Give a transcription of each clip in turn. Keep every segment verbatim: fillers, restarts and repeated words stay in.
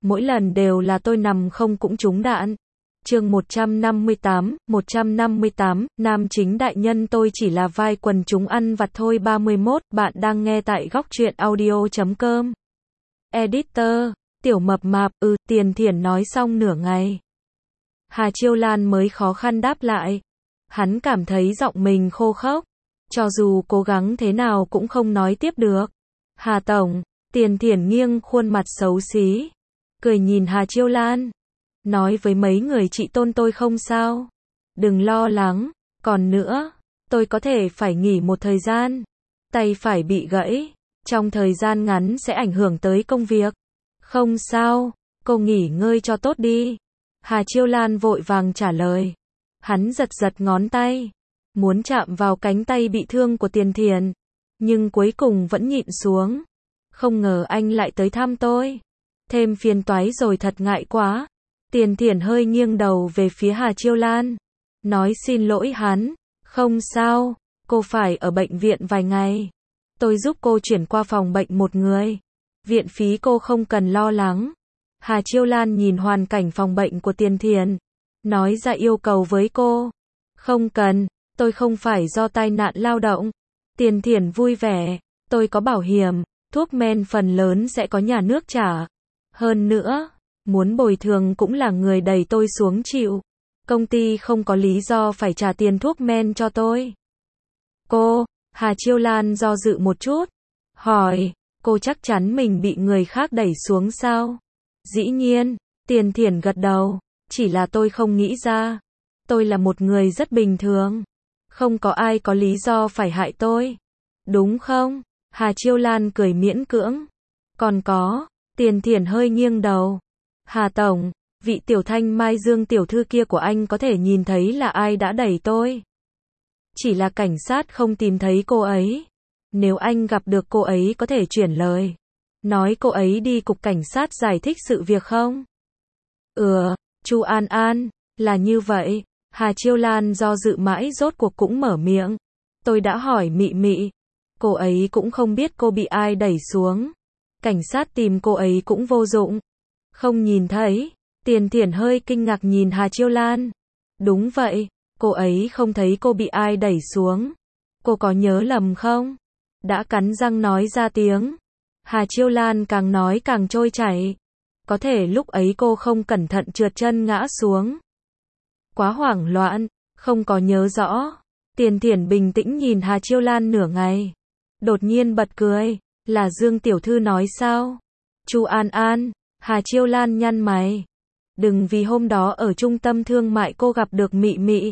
mỗi lần đều là tôi nằm không cũng trúng đạn. Chương một trăm năm mươi tám, một trăm năm mươi tám, nam chính đại nhân tôi chỉ là vai quần chúng ăn vặt thôi. ba mươi mốt, bạn đang nghe tại góc truyện audio chấm com. Editor, tiểu mập mạp, ừ, Tiền Thiển nói xong nửa ngày. Hà Chiêu Lan mới khó khăn đáp lại. Hắn cảm thấy giọng mình khô khốc. Cho dù cố gắng thế nào cũng không nói tiếp được. Hà Tổng, Tiền Thiển nghiêng khuôn mặt xấu xí. Cười nhìn Hà Chiêu Lan. Nói với mấy người chị Tôn tôi không sao. Đừng lo lắng. Còn nữa, tôi có thể phải nghỉ một thời gian. Tay phải bị gãy. Trong thời gian ngắn sẽ ảnh hưởng tới công việc. Không sao, cô nghỉ ngơi cho tốt đi. Hà Chiêu Lan vội vàng trả lời. Hắn giật giật ngón tay. Muốn chạm vào cánh tay bị thương của Tiền Thiển. Nhưng cuối cùng vẫn nhịn xuống. Không ngờ anh lại tới thăm tôi. Thêm phiền toái rồi, thật ngại quá. Tiền Thiển hơi nghiêng đầu về phía Hà Chiêu Lan. Nói xin lỗi hắn. Không sao, cô phải ở bệnh viện vài ngày. Tôi giúp cô chuyển qua phòng bệnh một người. Viện phí cô không cần lo lắng. Hà Chiêu Lan nhìn hoàn cảnh phòng bệnh của Tiền Thiển. Nói ra yêu cầu với cô. Không cần, tôi không phải do tai nạn lao động. Tiền Thiển vui vẻ. Tôi có bảo hiểm, thuốc men phần lớn sẽ có nhà nước trả. Hơn nữa, muốn bồi thường cũng là người đẩy tôi xuống chịu. Công ty không có lý do phải trả tiền thuốc men cho tôi. Cô, Hà Chiêu Lan do dự một chút. Hỏi, cô chắc chắn mình bị người khác đẩy xuống sao? Dĩ nhiên, Tiền Thiển gật đầu. Chỉ là tôi không nghĩ ra. Tôi là một người rất bình thường. Không có ai có lý do phải hại tôi. Đúng không? Hà Chiêu Lan cười miễn cưỡng. Còn có, Tiền Thiển hơi nghiêng đầu. Hà Tổng, vị Tiểu Thanh Mai Dương tiểu thư kia của anh có thể nhìn thấy là ai đã đẩy tôi. Chỉ là cảnh sát không tìm thấy cô ấy. Nếu anh gặp được cô ấy có thể chuyển lời. Nói cô ấy đi cục cảnh sát giải thích sự việc không? Ừ, Chu An An, là như vậy. Hà Chiêu Lan do dự mãi rốt cuộc cũng mở miệng. Tôi đã hỏi Mị Mị. Cô ấy cũng không biết cô bị ai đẩy xuống. Cảnh sát tìm cô ấy cũng vô dụng. Không nhìn thấy. Tiền Thiển hơi kinh ngạc nhìn Hà Chiêu Lan. Đúng vậy, cô ấy không thấy cô bị ai đẩy xuống. Cô có nhớ lầm không? Đã cắn răng nói ra tiếng. Hà Chiêu Lan càng nói càng trôi chảy. Có thể lúc ấy cô không cẩn thận trượt chân ngã xuống. Quá hoảng loạn, không có nhớ rõ. Tiền Thiển bình tĩnh nhìn Hà Chiêu Lan nửa ngày. Đột nhiên bật cười. Là Dương tiểu thư nói sao? Chu An An. Hà Chiêu Lan nhăn mày. Đừng vì hôm đó ở trung tâm thương mại cô gặp được Mị Mị.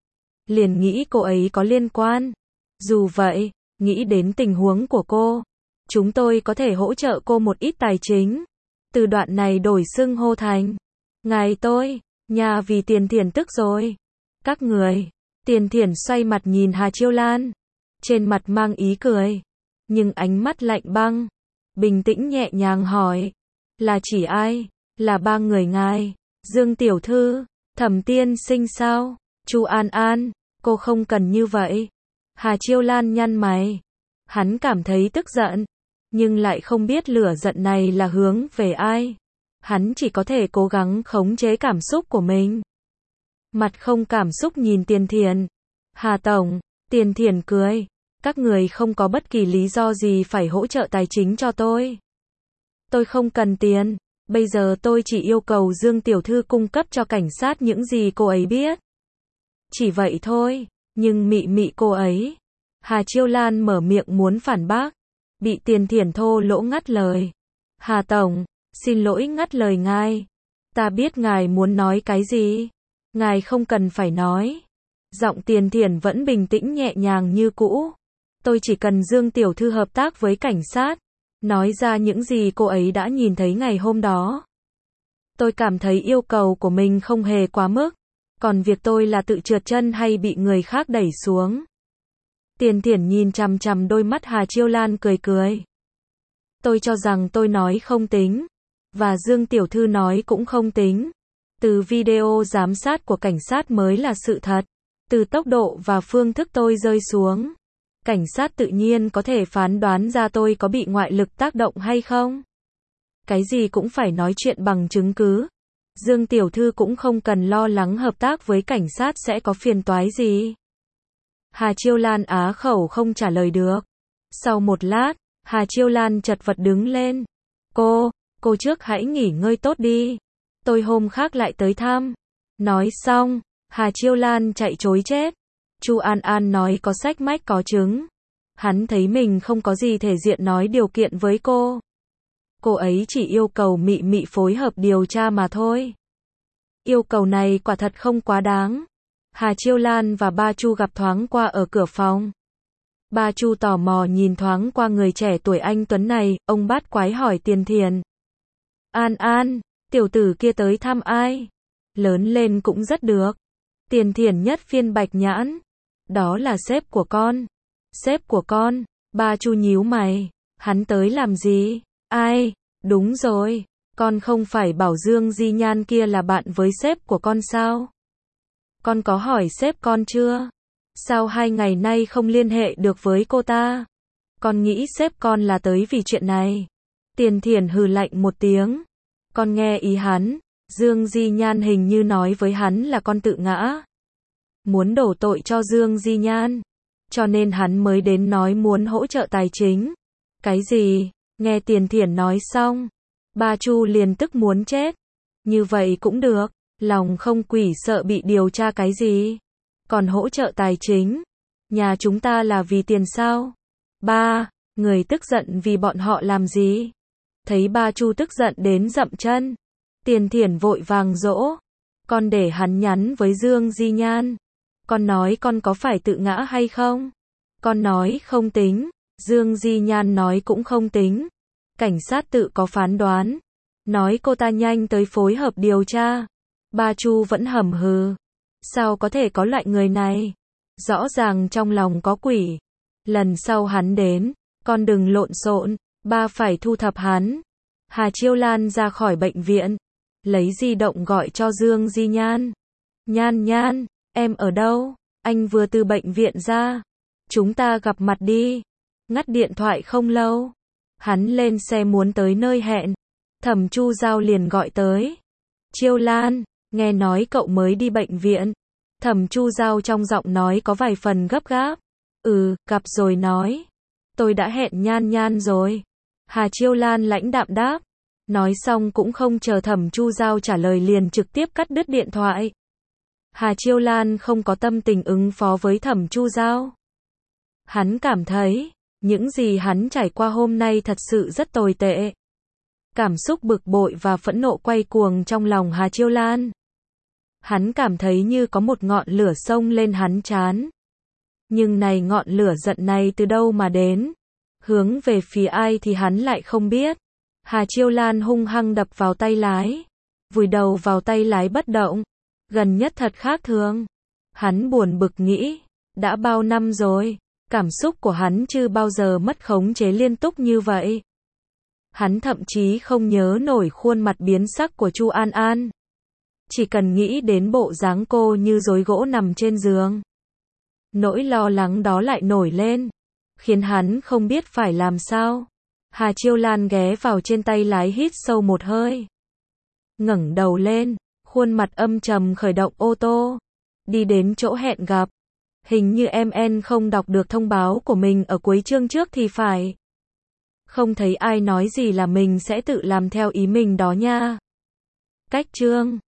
Liền nghĩ cô ấy có liên quan. Dù vậy, nghĩ đến tình huống của cô. Chúng tôi có thể hỗ trợ cô một ít tài chính. Từ đoạn này đổi xưng hô thành. Ngài tôi, nhà vì Tiền Thiển tức rồi. Các người. Tiền Thiển xoay mặt nhìn Hà Chiêu Lan. Trên mặt mang ý cười. Nhưng ánh mắt lạnh băng. Bình tĩnh nhẹ nhàng hỏi. Là chỉ ai? Là ba người ngài. Dương tiểu thư, Thẩm tiên sinh sao? Chu An An, cô không cần như vậy. Hà Chiêu Lan nhăn mày. Hắn cảm thấy tức giận. Nhưng lại không biết lửa giận này là hướng về ai. Hắn chỉ có thể cố gắng khống chế cảm xúc của mình. Mặt không cảm xúc nhìn Tiền Thiển. Hà Tổng, Tiền Thiển cười. Các người không có bất kỳ lý do gì phải hỗ trợ tài chính cho tôi. Tôi không cần tiền. Bây giờ tôi chỉ yêu cầu Dương tiểu thư cung cấp cho cảnh sát những gì cô ấy biết. Chỉ vậy thôi. Nhưng Mị Mị cô ấy. Hà Chiêu Lan mở miệng muốn phản bác. Bị Tiền Thiển thô lỗ ngắt lời. Hà Tổng, xin lỗi ngắt lời ngài. Ta biết ngài muốn nói cái gì. Ngài không cần phải nói. Giọng Tiền Thiển vẫn bình tĩnh nhẹ nhàng như cũ. Tôi chỉ cần Dương tiểu thư hợp tác với cảnh sát. Nói ra những gì cô ấy đã nhìn thấy ngày hôm đó. Tôi cảm thấy yêu cầu của mình không hề quá mức. Còn việc tôi là tự trượt chân hay bị người khác đẩy xuống. Tiền Thiển nhìn chằm chằm đôi mắt Hà Chiêu Lan cười cười. Tôi cho rằng tôi nói không tính. Và Dương tiểu thư nói cũng không tính. Từ video giám sát của cảnh sát mới là sự thật. Từ tốc độ và phương thức tôi rơi xuống. Cảnh sát tự nhiên có thể phán đoán ra tôi có bị ngoại lực tác động hay không. cái gì cũng phải nói chuyện bằng chứng cứ. Dương tiểu thư cũng không cần lo lắng hợp tác với cảnh sát sẽ có phiền toái gì. Hà Chiêu Lan á khẩu không trả lời được. Sau một lát, Hà Chiêu Lan chật vật đứng lên. Cô, cô trước hãy nghỉ ngơi tốt đi. Tôi hôm khác lại tới thăm. Nói xong, Hà Chiêu Lan chạy trối chết. Chu An An nói có sách mách có chứng. Hắn thấy mình không có gì thể diện nói điều kiện với cô. Cô ấy chỉ yêu cầu Mị Mị phối hợp điều tra mà thôi. Yêu cầu này quả thật không quá đáng. Hà Chiêu Lan và ba Chu gặp thoáng qua ở cửa phòng. Ba Chu tò mò nhìn thoáng qua người trẻ tuổi anh tuấn này, ông bát quái hỏi Tiền Thiền. An An, tiểu tử kia tới thăm ai? Lớn lên cũng rất được. Tiền Thiền nhất phiên bạch nhãn. Đó là sếp của con. Sếp của con, ba Chu nhíu mày. Hắn tới làm gì? Ai? Đúng rồi, con không phải bảo Dương Di Nhan kia là bạn với sếp của con sao? Con có hỏi sếp con chưa? Sao hai ngày nay không liên hệ được với cô ta? Con nghĩ sếp con là tới vì chuyện này. Tiền Thiền hừ lạnh một tiếng. Con nghe ý hắn, Dương Di Nhan hình như nói với hắn là con tự ngã. Muốn đổ tội cho Dương Di Nhan. Cho nên hắn mới đến nói muốn hỗ trợ tài chính. Cái gì? Nghe Tiền Thiền nói xong, ba Chu liền tức muốn chết. Như vậy cũng được, lòng không quỷ sợ bị điều tra cái gì. Còn hỗ trợ tài chính. Nhà chúng ta là vì tiền sao? Ba, người tức giận vì bọn họ làm gì? Thấy ba Chu tức giận đến dậm chân. Tiền Thiền vội vàng dỗ. Con để hắn nhắn với Dương Di Nhan. Con nói con có phải tự ngã hay không? Con nói không tính. Dương Di Nhan nói cũng không tính. Cảnh sát tự có phán đoán. Nói cô ta nhanh tới phối hợp điều tra. Ba Chu vẫn hầm hừ. Sao có thể có loại người này? Rõ ràng trong lòng có quỷ. Lần sau hắn đến, con đừng lộn xộn, ba phải thu thập hắn. Hà Chiêu Lan ra khỏi bệnh viện. Lấy di động gọi cho Dương Di Nhan. Nhan Nhan, em ở đâu? Anh vừa từ bệnh viện ra. Chúng ta gặp mặt đi. Ngắt điện thoại không lâu. Hắn lên xe muốn tới nơi hẹn. Thẩm Chu Giao liền gọi tới. Chiêu Lan, nghe nói cậu mới đi bệnh viện. Thẩm Chu Giao trong giọng nói có vài phần gấp gáp. Ừ, gặp rồi nói. Tôi đã hẹn Nhan Nhan rồi. Hà Chiêu Lan lãnh đạm đáp. Nói xong cũng không chờ Thẩm Chu Giao trả lời liền trực tiếp cắt đứt điện thoại. Hà Chiêu Lan không có tâm tình ứng phó với Thẩm Chu Giao. Hắn cảm thấy, những gì hắn trải qua hôm nay thật sự rất tồi tệ. Cảm xúc bực bội và phẫn nộ quay cuồng trong lòng Hà Chiêu Lan. Hắn cảm thấy như có một ngọn lửa xông lên hắn trán. Nhưng này ngọn lửa giận này từ đâu mà đến? Hướng về phía ai thì hắn lại không biết. Hà Chiêu Lan hung hăng đập vào tay lái. Vùi đầu vào tay lái bất động. Gần nhất thật khác thường. Hắn buồn bực nghĩ. Đã bao năm rồi. Cảm xúc của hắn chưa bao giờ mất khống chế liên tục như vậy. Hắn thậm chí không nhớ nổi khuôn mặt biến sắc của Chu An An. Chỉ cần nghĩ đến bộ dáng cô như rối gỗ nằm trên giường. Nỗi lo lắng đó lại nổi lên. Khiến hắn không biết phải làm sao. Hà Chiêu Lan ghé vào trên tay lái hít sâu một hơi. Ngẩng đầu lên. Khuôn mặt âm trầm khởi động ô tô. Đi đến chỗ hẹn gặp. Hình như em en không đọc được thông báo của mình ở cuối chương trước thì phải. Không thấy ai nói gì là mình sẽ tự làm theo ý mình đó nha. Cách chương